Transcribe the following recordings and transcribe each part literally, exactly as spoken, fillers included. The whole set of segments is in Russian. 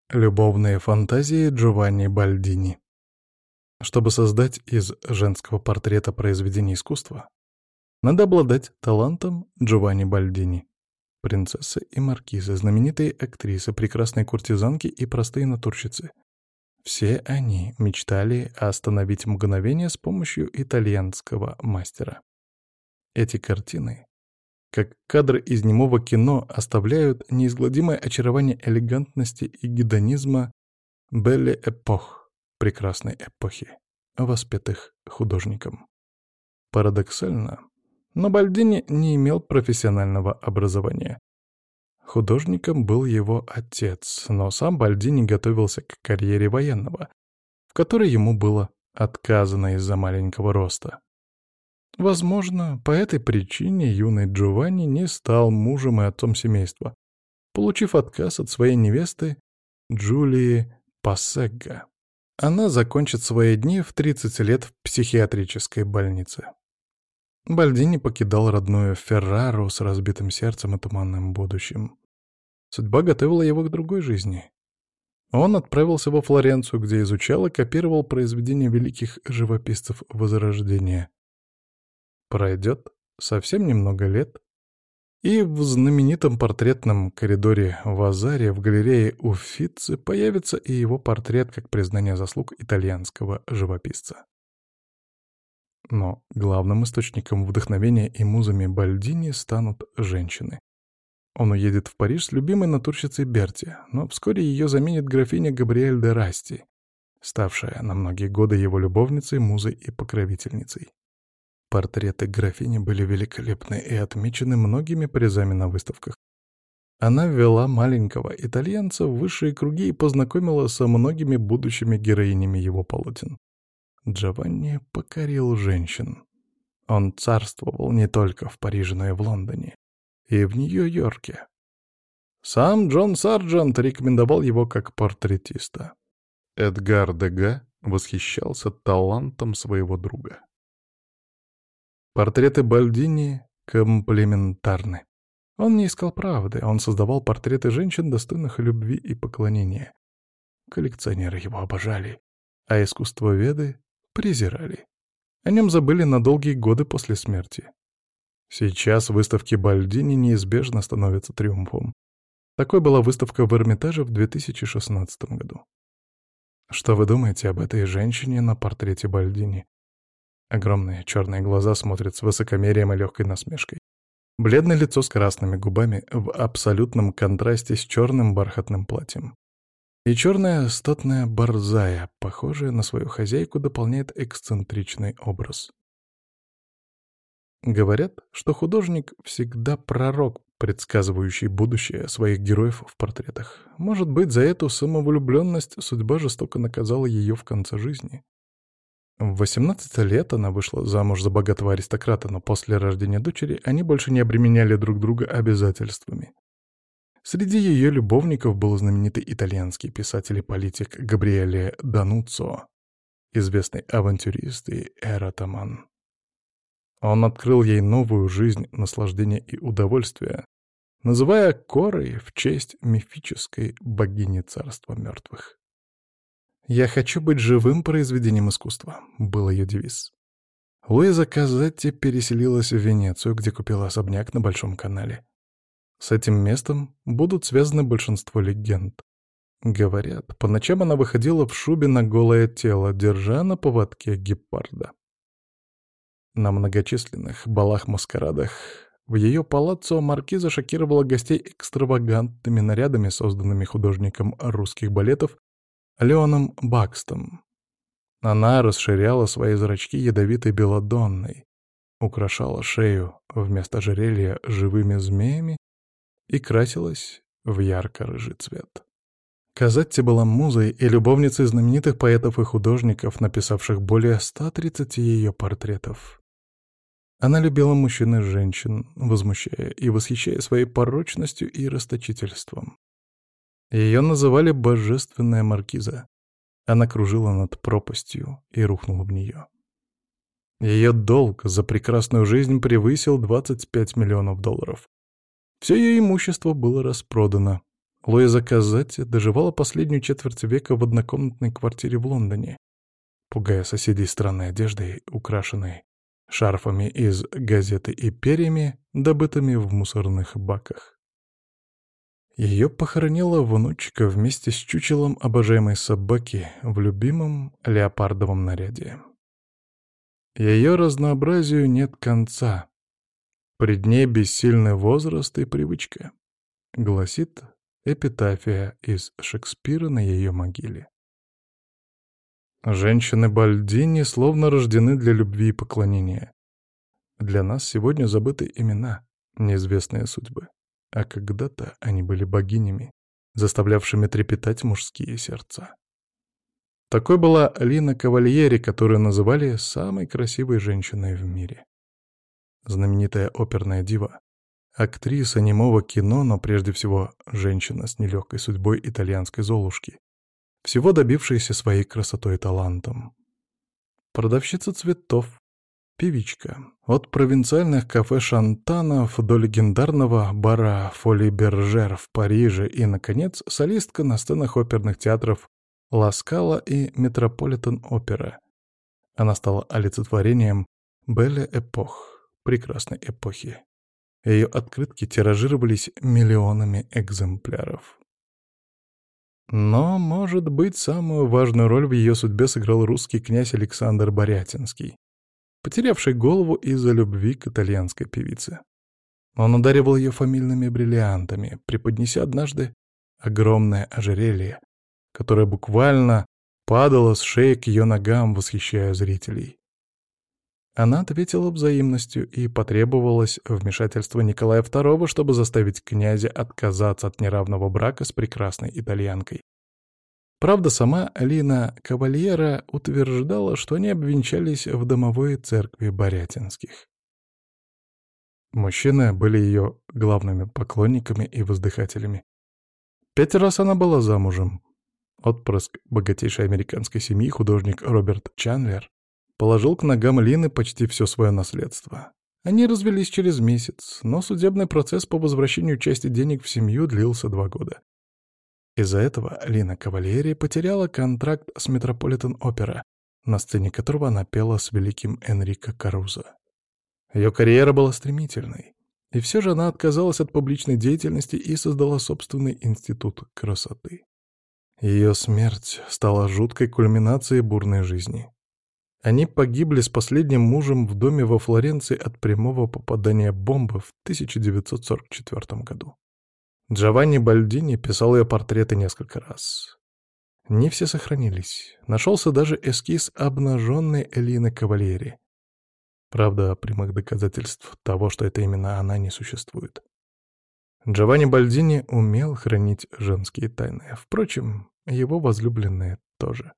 Любовные фантазии Джованни Бальдини. Чтобы создать из женского портрета произведение искусства, надо обладать талантом Джованни Бальдини. Принцессы и маркизы, знаменитые актрисы, прекрасные куртизанки и простые натурщицы. Все они мечтали остановить мгновение с помощью итальянского мастера. Эти картины, как кадры из немого кино, оставляют неизгладимое очарование элегантности и гедонизма Белле Эпох, прекрасной эпохи, воспетых художником. Парадоксально, но Бальдини не имел профессионального образования. Художником был его отец, но сам Бальдини готовился к карьере военного, в которой ему было отказано из-за маленького роста. Возможно, по этой причине юный Джованни не стал мужем и отцом семейства, получив отказ от своей невесты Джулии Пассегга. Она закончит свои дни в тридцать лет в психиатрической больнице. Бальдини покидал родную Феррару с разбитым сердцем и туманным будущим. Судьба готовила его к другой жизни. Он отправился во Флоренцию, где изучал и копировал произведения великих живописцев Возрождения. Пройдет совсем немного лет, и в знаменитом портретном коридоре Вазари в галерее Уффици появится и его портрет как признание заслуг итальянского живописца. Но главным источником вдохновения и музами Бальдини станут женщины. Он уедет в Париж с любимой натурщицей Берти, но вскоре ее заменит графиня Габриэль де Расти, ставшая на многие годы его любовницей, музой и покровительницей. Портреты графини были великолепны и отмечены многими призами на выставках. Она ввела маленького итальянца в высшие круги и познакомила со многими будущими героинями его полотен. Джованни покорил женщин. Он царствовал не только в Париже, но и в Лондоне, и в Нью-Йорке. Сам Джон Сарджент рекомендовал его как портретиста. Эдгар Дега восхищался талантом своего друга. Портреты Бальдини комплементарны. Он не искал правды, он создавал портреты женщин, достойных любви и поклонения. Коллекционеры его обожали, а искусствоведы презирали. О нем забыли на долгие годы после смерти. Сейчас выставки Бальдини неизбежно становятся триумфом. Такой была выставка в Эрмитаже в две тысячи шестнадцатом году. Что вы думаете об этой женщине на портрете Бальдини? Огромные черные глаза смотрят с высокомерием и легкой насмешкой. Бледное лицо с красными губами в абсолютном контрасте с черным бархатным платьем. И черная статная борзая, похожая на свою хозяйку, дополняет эксцентричный образ. Говорят, что художник всегда пророк, предсказывающий будущее своих героев в портретах. Может быть, за эту самовлюбленность судьба жестоко наказала ее в конце жизни. В восемнадцать лет она вышла замуж за богатого аристократа, но после рождения дочери они больше не обременяли друг друга обязательствами. Среди ее любовников был знаменитый итальянский писатель и политик Габриэле Дануццо, известный авантюрист и эротоман. Он открыл ей новую жизнь наслаждения и удовольствия, называя Корой в честь мифической богини царства мертвых. «Я хочу быть живым произведением искусства», — был ее девиз. Луиза Казетти переселилась в Венецию, где купила особняк на Большом канале. С этим местом будут связаны большинство легенд. Говорят, по ночам она выходила в шубе на голое тело, держа на поводке гепарда. На многочисленных балах-маскарадах в ее палаццо маркиза шокировала гостей экстравагантными нарядами, созданными художником русских балетов Леоном Бакстом. Она расширяла свои зрачки ядовитой белладонной, украшала шею вместо ожерелья живыми змеями и красилась в ярко-рыжий цвет. Казетти была музой и любовницей знаменитых поэтов и художников, написавших более ста тридцати ее портретов. Она любила мужчин и женщин, возмущая и восхищая своей порочностью и расточительством. Ее называли «божественная маркиза». Она кружила над пропастью и рухнула в нее. Ее долг за прекрасную жизнь превысил двадцать пять миллионов долларов. Все ее имущество было распродано. Луиза Казатти доживала последнюю четверть века в однокомнатной квартире в Лондоне, пугая соседей странной одеждой, украшенной шарфами из газеты и перьями, добытыми в мусорных баках. Ее похоронила внучка вместе с чучелом обожаемой собаки в любимом леопардовом наряде. Ее разнообразию нет конца. Пред ней бессильный возраст и привычка, гласит эпитафия из Шекспира на ее могиле. Женщины Бальдини словно рождены для любви и поклонения. Для нас сегодня забыты имена, неизвестные судьбы, а когда-то они были богинями, заставлявшими трепетать мужские сердца. Такой была Лина Кавальери, которую называли самой красивой женщиной в мире. Знаменитая оперная дива, актриса немого кино, но прежде всего женщина с нелегкой судьбой итальянской Золушки, всего добившаяся своей красотой и талантом. Продавщица цветов, певичка. От провинциальных кафе «Шантанов» до легендарного бара «Фоли Бержер» в Париже и, наконец, солистка на сценах оперных театров «Ла Скала» и «Метрополитен-опера». Она стала олицетворением «Белле Эпох» — прекрасной эпохи. Ее открытки тиражировались миллионами экземпляров. Но, может быть, самую важную роль в ее судьбе сыграл русский князь Александр Борятинский, потерявший голову из-за любви к итальянской певице. Он одаривал ее фамильными бриллиантами, преподнеся однажды огромное ожерелье, которое буквально падало с шеи к ее ногам, восхищая зрителей. Она ответила взаимностью, и потребовалось вмешательство Николая второго, чтобы заставить князя отказаться от неравного брака с прекрасной итальянкой. Правда, сама Лина Кавальера утверждала, что они обвенчались в домовой церкви Борятинских. Мужчины были ее главными поклонниками и воздыхателями. Пять раз она была замужем. Отпрыск богатейшей американской семьи, художник Роберт Чандлер, положил к ногам Лины почти все свое наследство. Они развелись через месяц, но судебный процесс по возвращению части денег в семью длился два года. Из-за этого Лина Кавальери потеряла контракт с Метрополитен-опера, на сцене которого она пела с великим Энрико Карузо. Ее карьера была стремительной, и все же она отказалась от публичной деятельности и создала собственный институт красоты. Ее смерть стала жуткой кульминацией бурной жизни. Они погибли с последним мужем в доме во Флоренции от прямого попадания бомбы в тысяча девятьсот сорок четвёртом году. Джованни Бальдини писал ее портреты несколько раз. Не все сохранились. Нашелся даже эскиз обнаженной Лины Кавальери. Правда, прямых доказательств того, что это именно она, не существует. Джованни Бальдини умел хранить женские тайны. Впрочем, его возлюбленные тоже.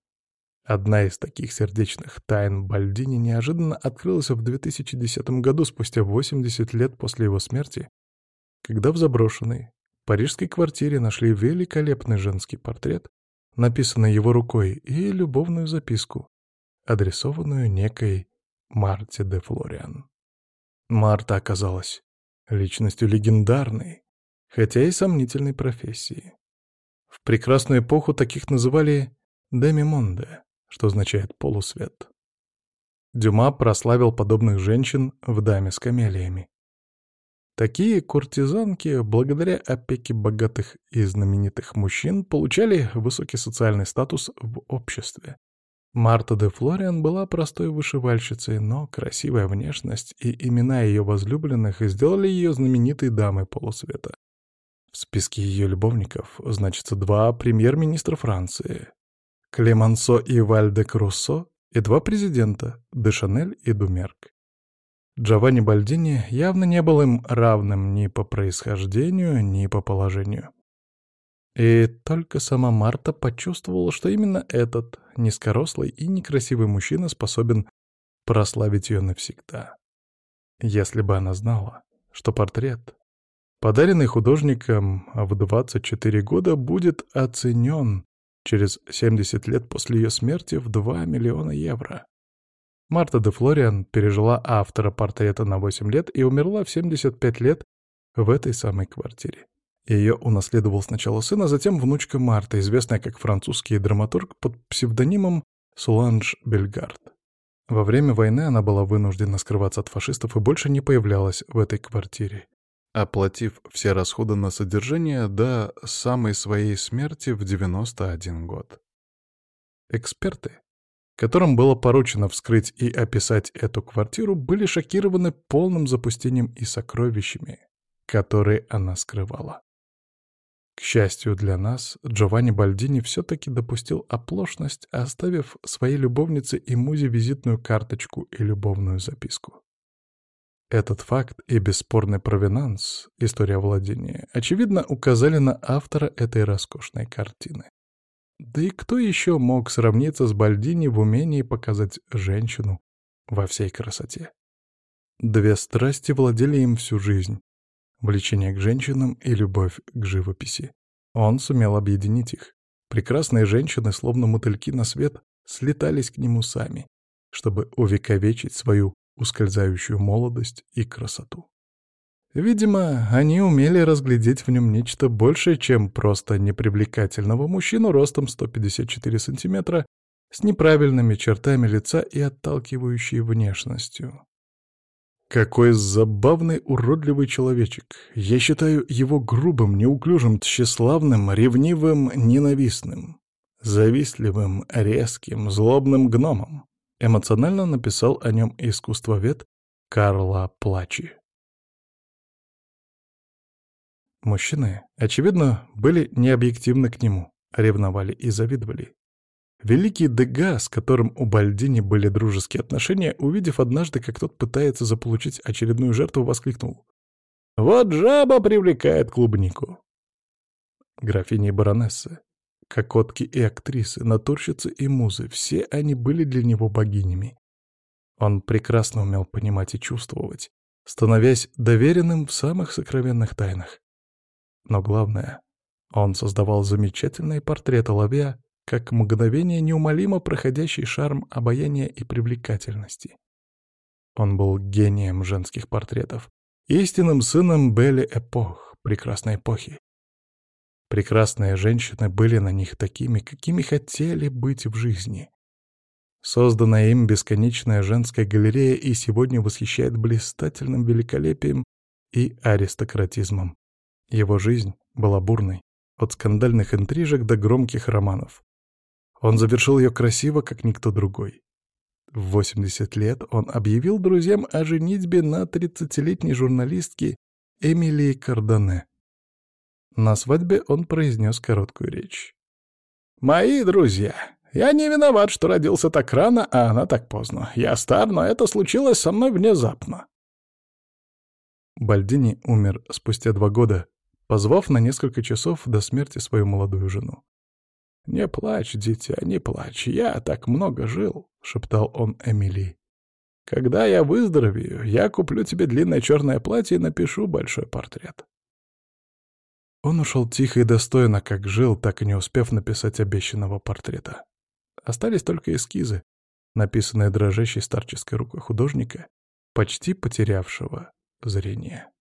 Одна из таких сердечных тайн Бальдини неожиданно открылась в две тысячи десятом году, спустя восемьдесят лет после его смерти, когда в заброшенной парижской квартире нашли великолепный женский портрет, написанный его рукой, и любовную записку, адресованную некой Марте де Флориан. Марта оказалась личностью легендарной, хотя и сомнительной профессии. В прекрасную эпоху таких называли «демимонде», что означает «полусвет». Дюма прославил подобных женщин в «Даме с камелиями». Такие куртизанки, благодаря опеке богатых и знаменитых мужчин, получали высокий социальный статус в обществе. Марта де Флориан была простой вышивальщицей, но красивая внешность и имена ее возлюбленных сделали ее знаменитой дамой полусвета. В списке ее любовников значатся два премьер-министра Франции — Клемансо и Валь-де-Круссо, и два президента — де Шанель и Думерк. Джованни Бальдини явно не был им равным ни по происхождению, ни по положению. И только сама Марта почувствовала, что именно этот низкорослый и некрасивый мужчина способен прославить ее навсегда. Если бы она знала, что портрет, подаренный художником в двадцать четыре года, будет оценен через семьдесят лет после ее смерти в два миллиона евро. Марта де Флориан пережила автора портрета на восемь лет и умерла в семьдесят пять лет в этой самой квартире. Ее унаследовал сначала сын, а затем внучка Марта, известная как французский драматург под псевдонимом Соланж Бельгард. Во время войны она была вынуждена скрываться от фашистов и больше не появлялась в этой квартире, оплатив все расходы на содержание до самой своей смерти в девяносто один год. Эксперты, которым было поручено вскрыть и описать эту квартиру, были шокированы полным запустением и сокровищами, которые она скрывала. К счастью для нас, Джованни Бальдини все-таки допустил оплошность, оставив своей любовнице и музе визитную карточку и любовную записку. Этот факт и бесспорный провинанс, история владения, очевидно указали на автора этой роскошной картины. Да и кто еще мог сравниться с Бальдини в умении показать женщину во всей красоте? Две страсти владели им всю жизнь — влечение к женщинам и любовь к живописи. Он сумел объединить их. Прекрасные женщины, словно мотыльки на свет, слетались к нему сами, чтобы увековечить свою ускользающую молодость и красоту. Видимо, они умели разглядеть в нем нечто большее, чем просто непривлекательного мужчину ростом сто пятьдесят четыре сантиметра с неправильными чертами лица и отталкивающей внешностью. Какой забавный уродливый человечек. Я считаю его грубым, неуклюжим, тщеславным, ревнивым, ненавистным, завистливым, резким, злобным гномом. Эмоционально написал о нем искусствовед Карло Плачи. Мужчины, очевидно, были необъективны к нему, ревновали и завидовали. Великий Дега, с которым у Бальдини были дружеские отношения, увидев однажды, как тот пытается заполучить очередную жертву, воскликнул: «Вот жаба привлекает клубнику!» Графини и баронессы, кокотки и актрисы, натурщицы и музы — все они были для него богинями. Он прекрасно умел понимать и чувствовать, становясь доверенным в самых сокровенных тайнах. Но главное, он создавал замечательные портреты, ловя как мгновение неумолимо проходящий шарм обаяния и привлекательности. Он был гением женских портретов, истинным сыном Белли Эпох, прекрасной эпохи. Прекрасные женщины были на них такими, какими хотели быть в жизни. Созданная им бесконечная женская галерея и сегодня восхищает блистательным великолепием и аристократизмом. Его жизнь была бурной, от скандальных интрижек до громких романов. Он завершил ее красиво, как никто другой. В восемьдесят лет он объявил друзьям о женитьбе на тридцатилетней журналистке Эмилии Кардане. На свадьбе он произнес короткую речь. «Мои друзья, я не виноват, что родился так рано, а она так поздно. Я стар, но это случилось со мной внезапно». Бальдини умер спустя два года, позвав на несколько часов до смерти свою молодую жену. «Не плачь, дитя, не плачь, я так много жил», — шептал он Эмилии. «Когда я выздоровею, я куплю тебе длинное черное платье и напишу большой портрет». Он ушел тихо и достойно, как жил, так и не успев написать обещанного портрета. Остались только эскизы, написанные дрожащей старческой рукой художника, почти потерявшего зрение.